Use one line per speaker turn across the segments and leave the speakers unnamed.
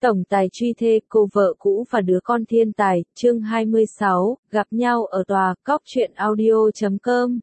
Tổng tài truy thê, cô vợ cũ và đứa con thiên tài, chương 26, gặp nhau ở tòa, cóc truyện audio.com.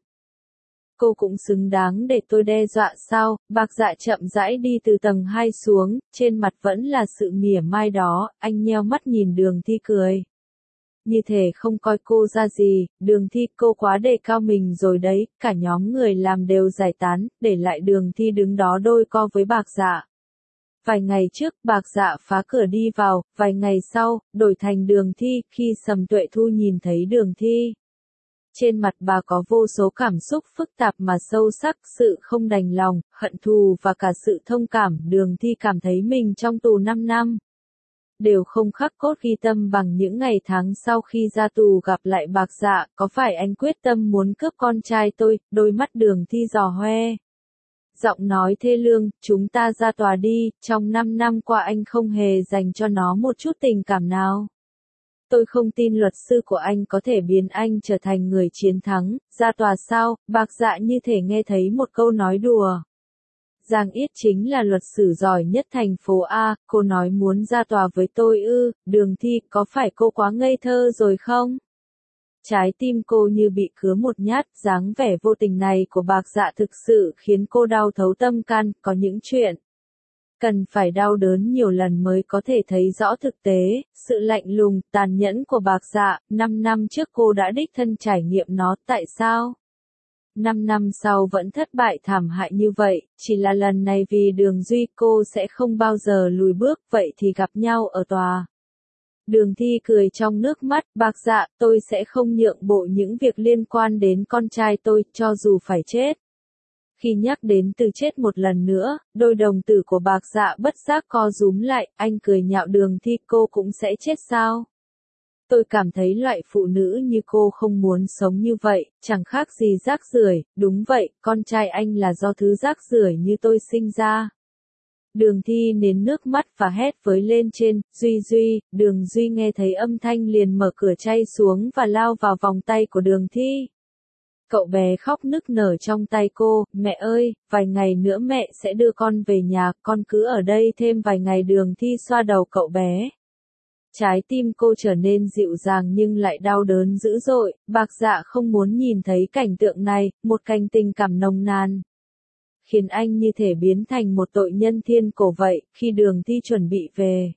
Cô cũng xứng đáng để tôi đe dọa sao? Bạc Dạ chậm rãi đi từ tầng 2 xuống, trên mặt vẫn là sự mỉa mai đó, anh nheo mắt nhìn Đường Thi cười. Như thể không coi cô ra gì, Đường Thi, cô quá đề cao mình rồi đấy, cả nhóm người làm đều giải tán, để lại Đường Thi đứng đó đôi co với Bạc Dạ. Vài ngày trước, Bạc Dạ phá cửa đi vào, vài ngày sau, đổi thành Đường Thi, khi Sầm Tuệ Thu nhìn thấy Đường Thi. Trên mặt bà có vô số cảm xúc phức tạp mà sâu sắc, sự không đành lòng, hận thù và cả sự thông cảm. Đường Thi cảm thấy mình trong tù 5 năm. Đều không khắc cốt ghi tâm bằng những ngày tháng sau khi ra tù gặp lại Bạc Dạ, có phải anh quyết tâm muốn cướp con trai tôi? Đôi mắt Đường Thi dò hoe. Giọng nói thê lương, chúng ta ra tòa đi, trong 5 năm qua anh không hề dành cho nó một chút tình cảm nào. Tôi không tin luật sư của anh có thể biến anh trở thành người chiến thắng, ra tòa sao? Bạc Dạ như thể nghe thấy một câu nói đùa. Giang Yết chính là luật sư giỏi nhất thành phố A, cô nói muốn ra tòa với tôi ư? Đường Thi, có phải cô quá ngây thơ rồi không? Trái tim cô như bị cứa một nhát, dáng vẻ vô tình này của Bạc Dạ thực sự khiến cô đau thấu tâm can. Có những chuyện cần phải đau đớn nhiều lần mới có thể thấy rõ thực tế, sự lạnh lùng, tàn nhẫn của Bạc Dạ. 5 năm trước cô đã đích thân trải nghiệm nó, tại sao 5 năm sau vẫn thất bại thảm hại như vậy? Chỉ là lần này vì Đường Duy, cô sẽ không bao giờ lùi bước. Vậy thì gặp nhau ở tòa. Đường Thi cười trong nước mắt. Bạc Dạ, tôi sẽ không nhượng bộ những việc liên quan đến con trai tôi, cho dù phải chết. Khi nhắc đến từ chết một lần nữa, đôi đồng tử của Bạc Dạ bất giác co rúm lại, anh cười nhạo Đường Thi, cô cũng sẽ chết sao? Tôi cảm thấy loại phụ nữ như cô không muốn sống như vậy, chẳng khác gì rác rưởi. Đúng vậy, con trai anh là do thứ rác rưởi như tôi sinh ra. Đường Thi nén nước mắt và hét với lên trên, Duy Duy. Đường Duy nghe thấy âm thanh liền mở cửa chay xuống và lao vào vòng tay của Đường Thi. Cậu bé khóc nức nở trong tay cô, mẹ ơi, vài ngày nữa mẹ sẽ đưa con về nhà, con cứ ở đây thêm vài ngày. Đường Thi xoa đầu cậu bé. Trái tim cô trở nên dịu dàng nhưng lại đau đớn dữ dội. Bạc Dạ không muốn nhìn thấy cảnh tượng này, một cảnh tình cảm nồng nàn khiến anh như thể biến thành một tội nhân thiên cổ vậy. Khi Đường Thi chuẩn bị về,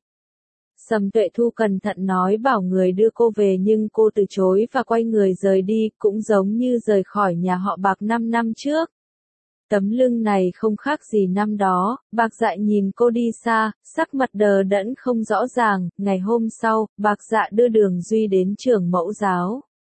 Sầm Tuệ Thu cẩn thận nói bảo người đưa cô về nhưng cô từ chối và quay người rời đi, cũng giống như rời khỏi nhà họ Bạc 5 năm trước. Tấm lưng này không khác gì năm đó. Bạc Dạ nhìn cô đi xa, sắc mặt đờ đẫn không rõ ràng. Ngày hôm sau, Bạc Dạ đưa Đường Duy đến trường mẫu giáo.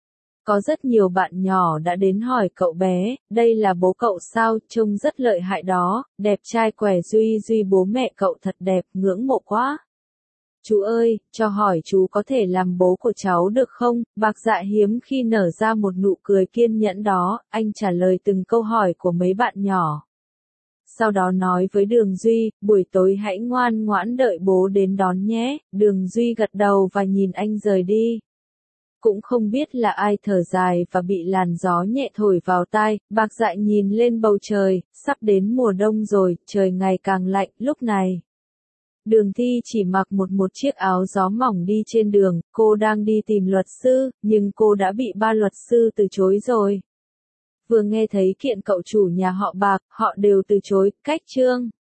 Có rất nhiều bạn nhỏ đã đến hỏi cậu bé, đây là bố cậu sao, trông rất lợi hại đó, đẹp trai quẻ. Duy Duy, bố mẹ cậu thật đẹp, ngưỡng mộ quá. Chú ơi, cho hỏi chú có thể làm bố của cháu được không? Bạc Dạ hiếm khi nở ra một nụ cười kiên nhẫn đó, anh trả lời từng câu hỏi của mấy bạn nhỏ. Sau đó nói với Đường Duy, buổi tối hãy ngoan ngoãn đợi bố đến đón nhé. Đường Duy gật đầu và nhìn anh rời đi. Cũng không biết là ai thở dài và bị làn gió nhẹ thổi vào tai. Bạc Dạ nhìn lên bầu trời, sắp đến mùa đông rồi, trời ngày càng lạnh. Lúc này, Đường Thi chỉ mặc một chiếc áo gió mỏng đi trên đường. Cô đang đi tìm luật sư, nhưng cô đã bị ba luật sư từ chối rồi. Vừa nghe thấy kiện cậu chủ nhà họ Bạc, họ đều từ chối. Cách chương